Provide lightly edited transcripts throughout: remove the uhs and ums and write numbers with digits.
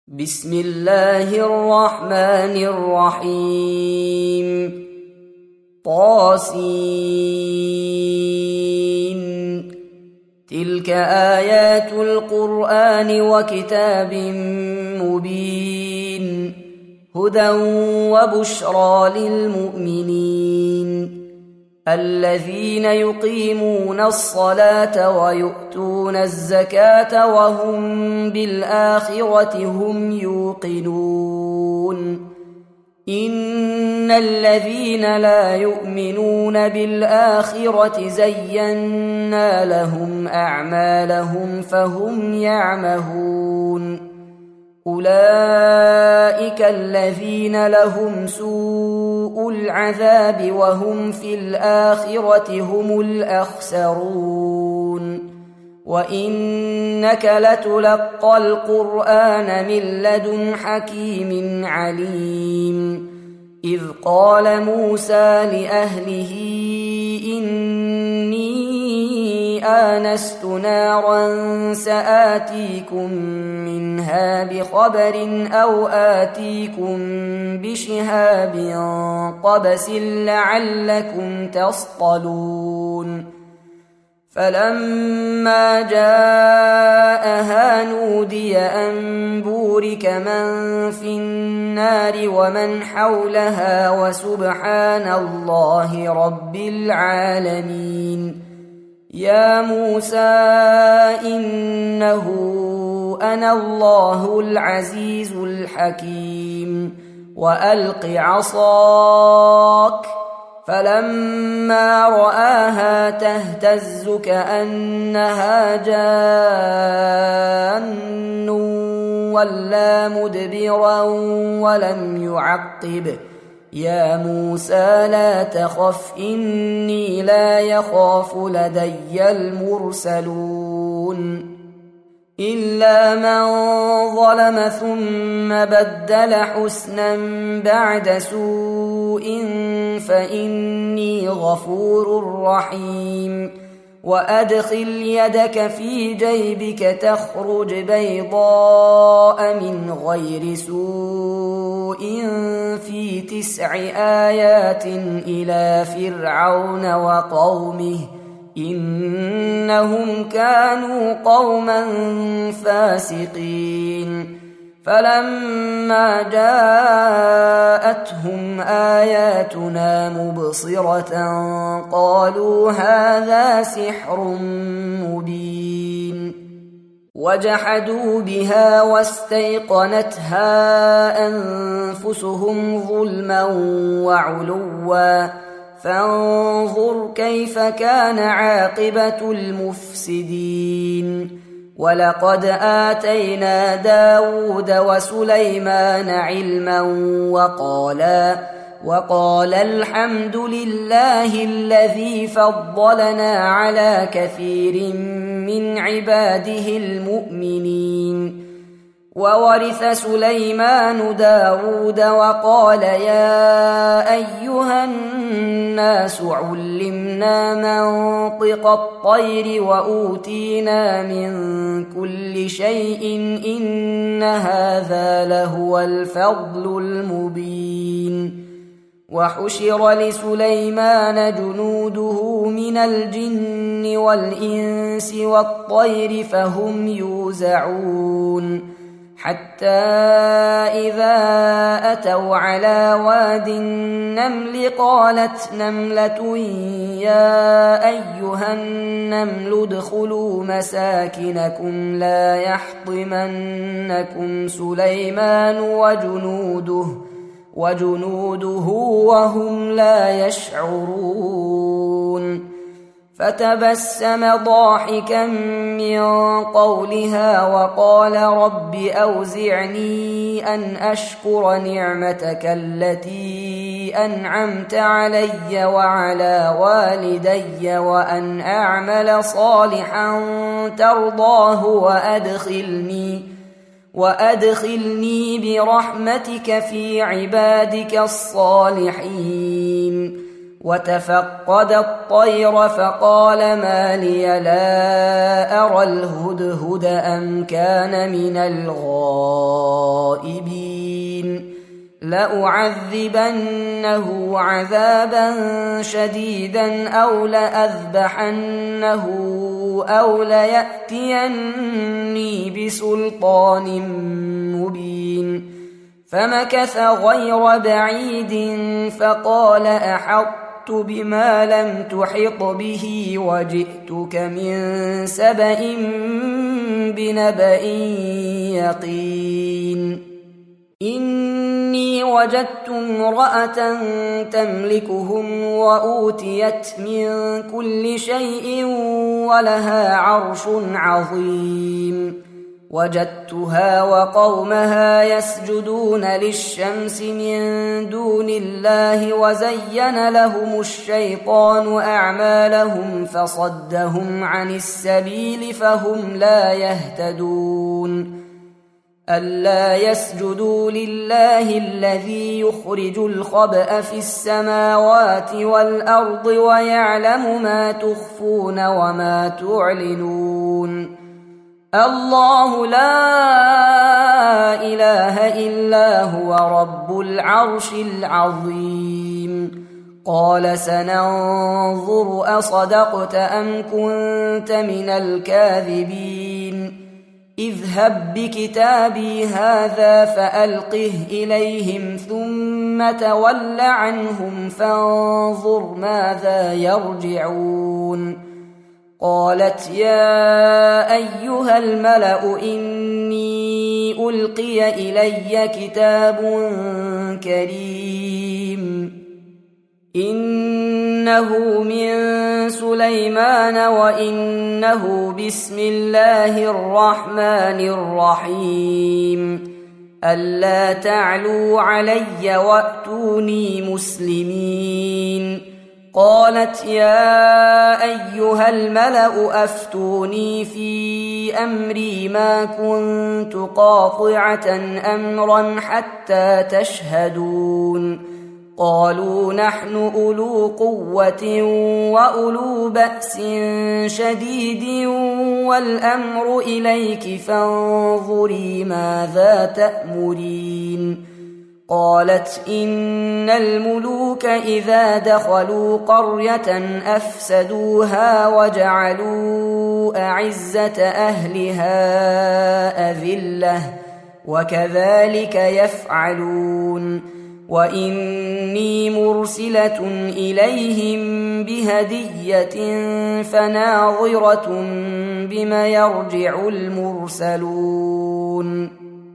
بسم الله الرحمن الرحيم. طاسين. تلك آيات القرآن وكتاب مبين، هدى وبشرى للمؤمنين الذين يقيمون الصلاة ويؤتون الزكاة وهم بالآخرة هم يوقنون. إن الذين لا يؤمنون بالآخرة زينا لهم أعمالهم فهم يعمهون. أولئك الذين لهم سوء العذاب وهم في الآخرة هم الأخسرون. وإنك لتلقى القرآن من لدن حكيم عليم. إذ قال موسى لأهله إني آنست نارا سآتيكم منها بخبر أو آتيكم بشهاب قبس لعلكم تصطلون. فلما جاءها نودي أن بورك من في النار ومن حولها وسبحان الله رب العالمين. يا موسى إنه أنا الله العزيز الحكيم. وألق عصاك. فلما رآها تهتز كأنها جان ولا مدبرا ولم يعقب. يا موسى لا تخف إني لا يخاف لدي المرسلون. إلا من ظلم ثم بدل حسنا بعد سوء فإني غفور رحيم. وأدخل يدك في جيبك تخرج بيضاء من غير سوء في 9 آيات إلى فرعون وقومه إنهم كانوا قوما فاسقين. فلما جاءتهم آياتنا مبصرة قالوا هذا سحر مبين. وجحدوا بها واستيقنتها أنفسهم ظلما وعلوا فانظر كيف كان عاقبة المفسدين. ولقد آتينا داود وسليمان علما وقال الحمد لله الذي فضلنا على كثير من عباده المؤمنين. وورث سليمان داود وقال يا أيها الناس علمنا منطق الطير وأوتينا من كل شيء إن هذا لهو الفضل المبين. وحشر لسليمان جنوده من الجن والإنس والطير فهم يوزعون. حتى إذا أتوا على واد النمل قالت نملة يا أيها النمل ادخلوا مساكنكم لا يحطمنكم سليمان وجنوده وهم لا يشعرون. فتبسم ضاحكا من قولها وقال رب أوزعني أن أشكر نعمتك التي أنعمت علي وعلى والدي وأن أعمل صالحا ترضاه وأدخلني برحمتك في عبادك الصالحين. وتفقد الطير فقال ما لي لا أرى الهدهد أم كان من الغائبين. لأعذبنه عذابا شديدا أو لأذبحنه أو ليأتيني بسلطان مبين. فمكث غير بعيد فقال أحطت بما لم تحط به وجئتك من سبأ بنبأ يقين. إني وجدت امرأة تملكهم وأوتيت من كل شيء ولها عرش عظيم. وجدتها وقومها يسجدون للشمس من دون الله وزين لهم الشيطان أعمالهم فصدهم عن السبيل فهم لا يهتدون. ألا يسجدوا لله الذي يخرج الخبأ في السماوات والأرض ويعلم ما تخفون وما تعلنون. الله لا إله إلا هو رب العرش العظيم. قال سننظر أصدقت أم كنت من الكاذبين. اذهب بكتابي هذا فألقه إليهم ثم تول عنهم فانظر ماذا يرجعون. قالت يا أيها الملأ إني ألقي إلي كتاب كريم إنه من سليمان وإنه بسم الله الرحمن الرحيم. ألا تعلوا علي وأتوني مسلمين. قالت يا أيها الملأ أفتوني في أمري ما كنت قاطعة أمرا حتى تشهدون. قالوا نحن أولو قوة وأولو بأس شديد والأمر إليك فانظري ماذا تأمرين. قالت إن الملوك إذا دخلوا قرية أفسدوها وجعلوا أعزة أهلها أذلة وكذلك يفعلون. وإني مرسلة إليهم بهدية فناظرة بما يرجع المرسلون.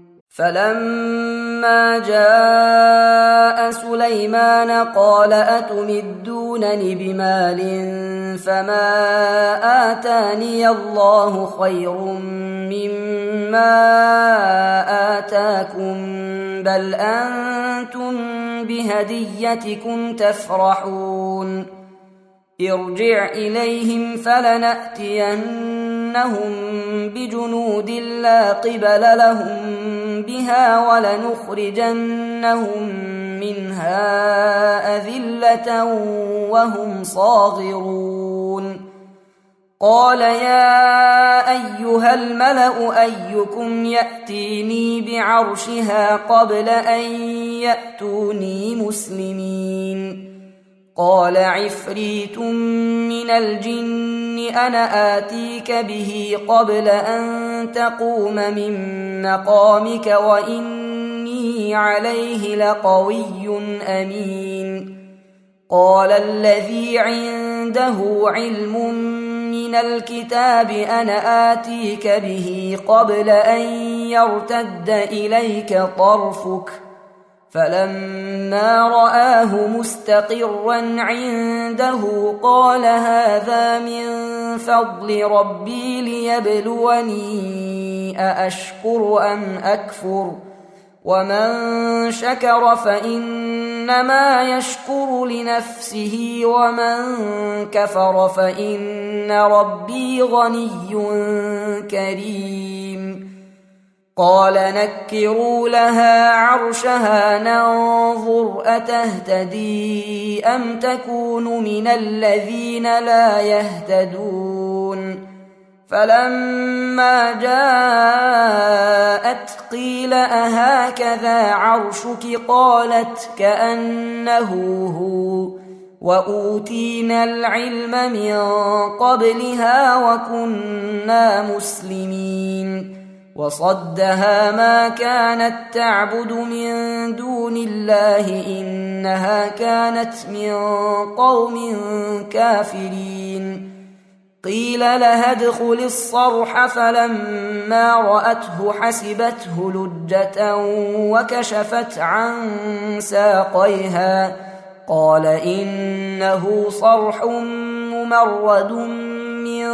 فلما جاء سليمان قال أتمدونني بمال فما آتاني الله خير مما آتاكم بل أنتم بهديتكم تفرحون. ارجع إليهم فلنأتينهم بجنود لا قبل لهم بها ولنخرجنهم منها أذلة وهم صاغرون. قال يا أيها الملأ أيكم يأتيني بعرشها قبل أن يأتوني مسلمين. قال عفريت من الجن أنا آتيك به قبل أن تقوم من مقامك وإني عليه لقوي أمين. قال الذي عنده علم من الكتاب أنا آتيك به قبل أن يرتد إليك طرفك. فلما رآه مستقرا عنده قال هذا من فضل ربي ليبلوني أأشكر أم أكفر. ومن شكر فإنما يشكر لنفسه ومن كفر فإن ربي غني كريم. قال نكروا لها عرشها ننظر أتهتدي أم تكون من الذين لا يهتدون. فلما جاءت قيل أهكذا عرشك قالت كأنه هو وأوتينا العلم من قبلها وكنا مسلمين وصدها ما كانت تعبد من دون الله إنها كانت من قوم كافرين قيل لها ادخل الصرح فلما رأته حسبته لجة وكشفت عن ساقيها قال إنه صرح ممرد من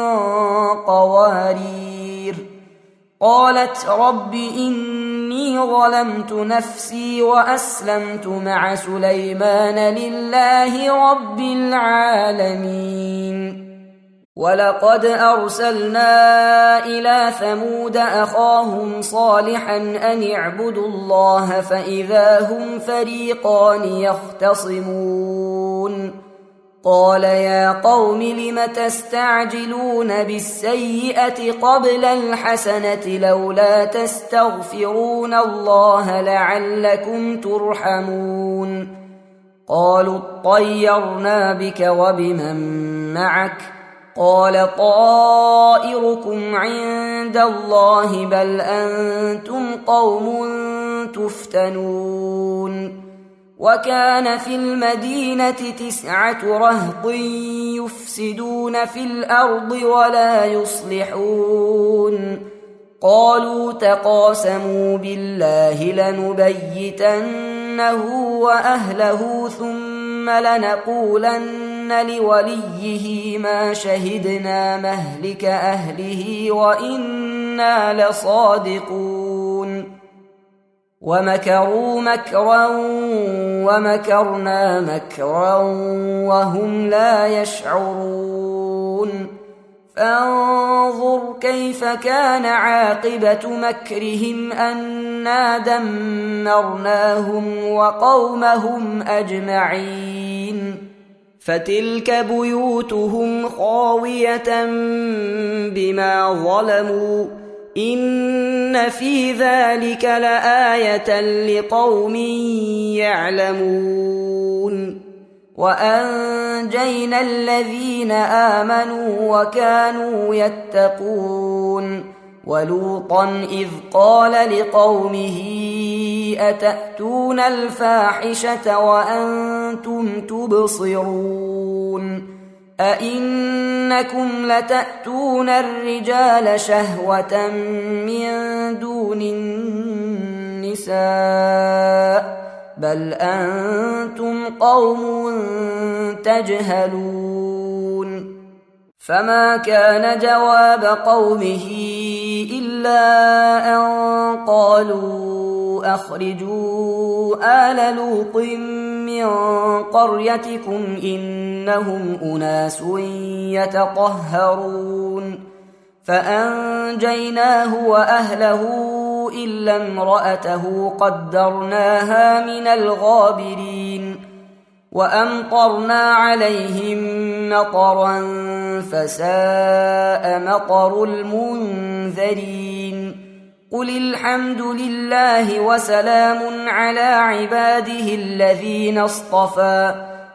قوارير قالت رب إني ظلمت نفسي وأسلمت مع سليمان لله رب العالمين ولقد أرسلنا إلى ثمود أخاهم صالحا أن اعبدوا الله فإذا هم فريقان يختصمون قال يا قوم لم تستعجلون بالسيئة قبل الحسنة لولا تستغفرون الله لعلكم ترحمون قالوا اطيرنا بك وبمن معك قال طائركم عند الله بل أنتم قوم تفتنون وكان في المدينة 9 رهط يفسدون في الأرض ولا يصلحون قالوا تقاسموا بالله لنبيتنه وأهله ثم لنقولن لوليه ما شهدنا مهلك أهله وإنا لصادقون ومكروا مكرا ومكرنا مكرا وهم لا يشعرون فانظر كيف كان عاقبة مكرهم أنا دمرناهم وقومهم أجمعين فتلك بيوتهم خاوية بما ظلموا إن في ذلك لآية لقوم يعلمون وأنجينا الذين آمنوا وكانوا يتقون ولوطا إذ قال لقومه أتأتون الفاحشة وأنتم تبصرون أئنكم لتأتون الرجال شهوة من دون النساء بل أنتم قوم تجهلون فما كان جواب قومه إلا أن قالوا أخرجوا آل لوط من قريتكم إنهم أناس يتطهرون فأنجيناه وأهله إلا امرأته قدرناها من الغابرين وأمطرنا عليهم مطرا فساء مطر المنذرين قل الحمد لله وسلام على عباده الذين اصطفى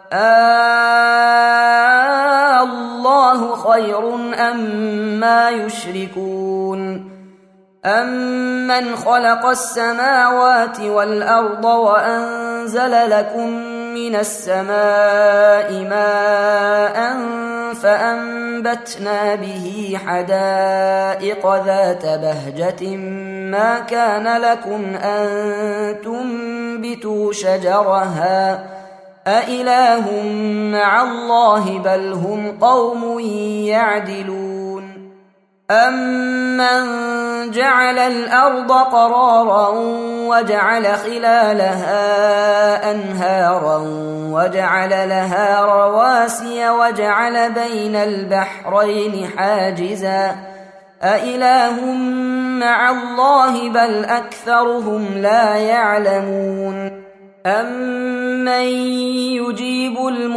الله خير أما يشركون أمن خلق السماوات والأرض وأنزل لكم من السماء ماء فأنبتنا به حدائق ذات بهجة ما كان لكم أن تنبتوا شجرها أإله مع الله بل هم قوم يعدلون أمن جعل الأرض قرارا وجعل خلالها أنهارا وجعل لها رواسي وجعل بين البحرين حاجزا أإله مع الله بل أكثرهم لا يعلمون أمن يجيب المضطر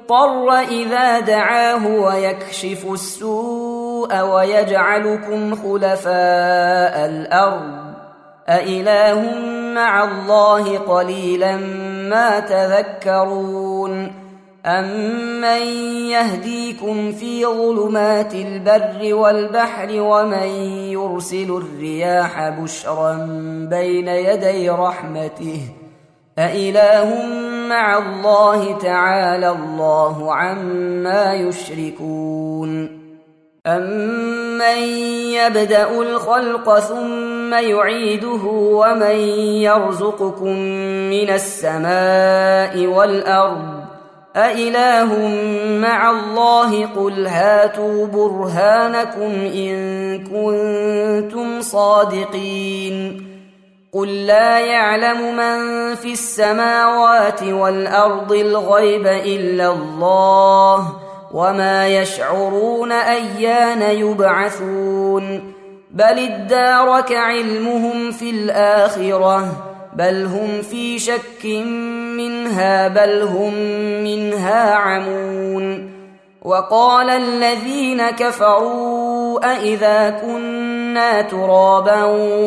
المضطر إذا دعاه ويكشف السوء ويجعلكم خلفاء الأرض أإله مع الله قليلا ما تذكرون أمن يهديكم في ظلمات البر والبحر ومن يرسل الرياح بشرا بين يدي رحمته أإله مع الله تعالى الله عما يشركون أمن يبدأ الخلق ثم يعيده ومن يرزقكم من السماء والأرض أإله مع الله قل هاتوا برهانكم إن كنتم صادقين قل لا يعلم من في السماوات والأرض الغيب إلا الله وما يشعرون أيان يبعثون بل ادارك علمهم في الآخرة بل هم في شك منها بل هم منها عمون وقال الذين كفروا أإذا كنا ترابا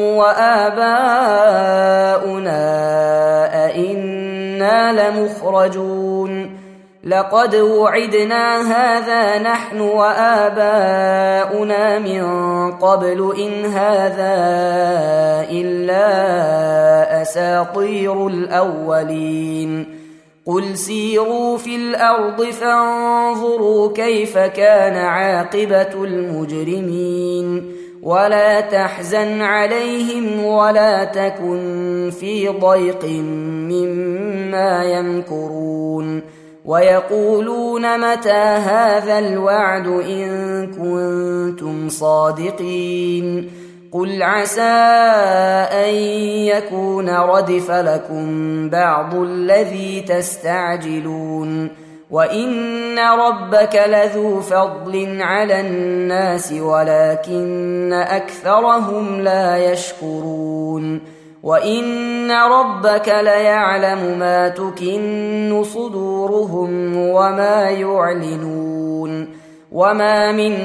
وآباؤنا أإنا لمخرجون لقد وعدنا هذا نحن وآباؤنا من قبل إن هذا إلا أساطير الأولين قل سيروا في الأرض فانظروا كيف كان عاقبة المجرمين ولا تحزن عليهم ولا تكن في ضيق مما يمكرون ويقولون متى هذا الوعد إن كنتم صادقين قل عسى أن يكون ردف لكم بعض الذي تستعجلون وإن ربك لذو فضل على الناس ولكن أكثرهم لا يشكرون وإن ربك ليعلم ما تكن صدورهم وما يعلنون وما من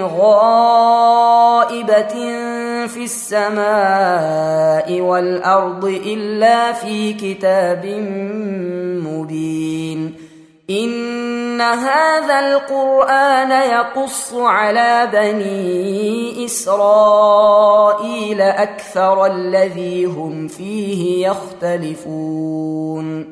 غائبة في السماء والأرض إلا في كتاب مبين إن هذا القرآن يقص على بني إسرائيل أكثر الذي هم فيه يختلفون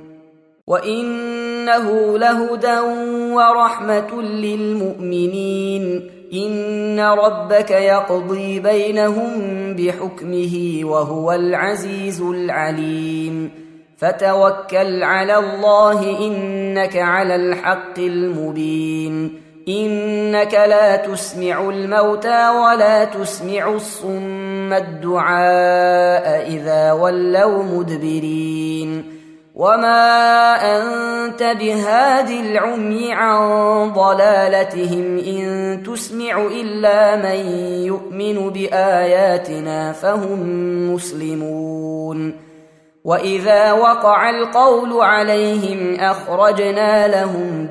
وإنه لهدى ورحمة للمؤمنين إن ربك يقضي بينهم بحكمه وهو العزيز العليم فتوكل على الله إنك على الحق المبين إنك لا تسمع الموتى ولا تسمع الصم الدعاء إذا ولوا مدبرين وما أنت بهاد العمي عن ضلالتهم إن تسمع إلا من يؤمن بآياتنا فهم مسلمون وإذا وقع القول عليهم أخرجنا لهم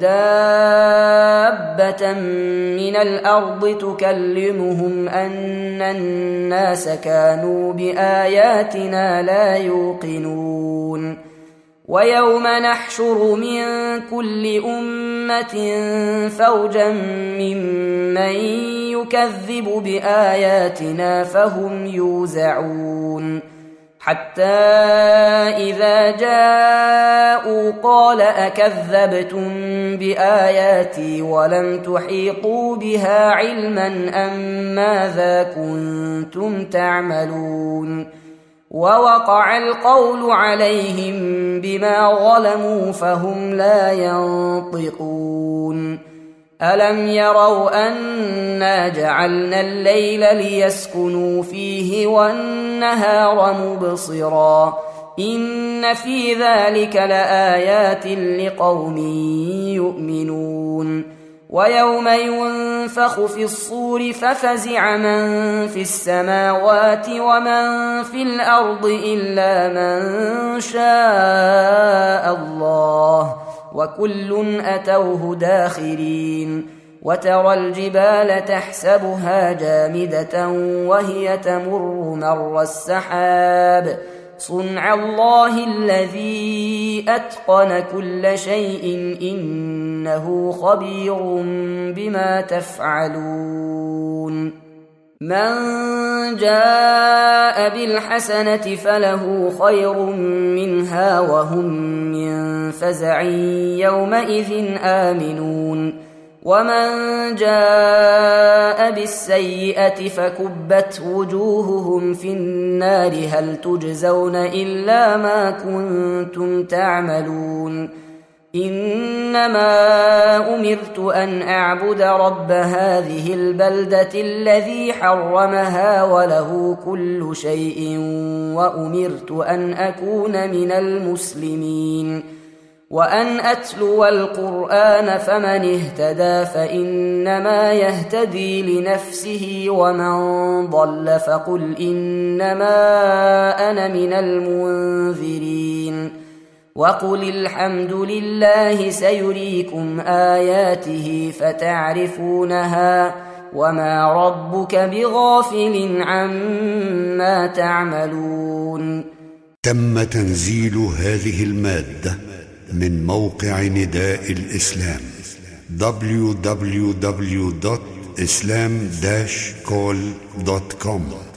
دابة من الأرض تكلمهم أن الناس كانوا بآياتنا لا يوقنون ويوم نحشر من كل أمة فوجا ممن يكذب بآياتنا فهم يوزعون حتى إذا جاءوا قال أكذبتم بآياتي ولم تحيطوا بها علما أم ماذا كنتم تعملون ووقع القول عليهم بما ظلموا فهم لا ينطقون ألم يروا أنا جعلنا الليل ليسكنوا فيه والنهار مبصرا إن في ذلك لآيات لقوم يؤمنون ويوم ينفخ في الصور ففزع من في السماوات ومن في الأرض إلا من شاء الله وكل أتوه داخرين وترى الجبال تحسبها جامدة وهي تمر مر السحاب صنع الله الذي أتقن كل شيء إنه خبير بما تفعلون من جاء بالحسنة فله خير منها وهم من فزع يومئذ آمنون ومن جاء بالسيئة فكبت وجوههم في النار هل تجزون إلا ما كنتم تعملون إنما أمرت أن أعبد رب هذه البلدة الذي حرمها وله كل شيء وأمرت أن أكون من المسلمين وأن أتلو القرآن فمن اهتدى فإنما يهتدي لنفسه ومن ضل فقل إنما أنا من المنذرين وقل الحمد لله سيريكم آياته فتعرفونها وما ربك بغافل عما تعملون. تم تنزيل هذه المادة من موقع نداء الإسلام www.islam-call.com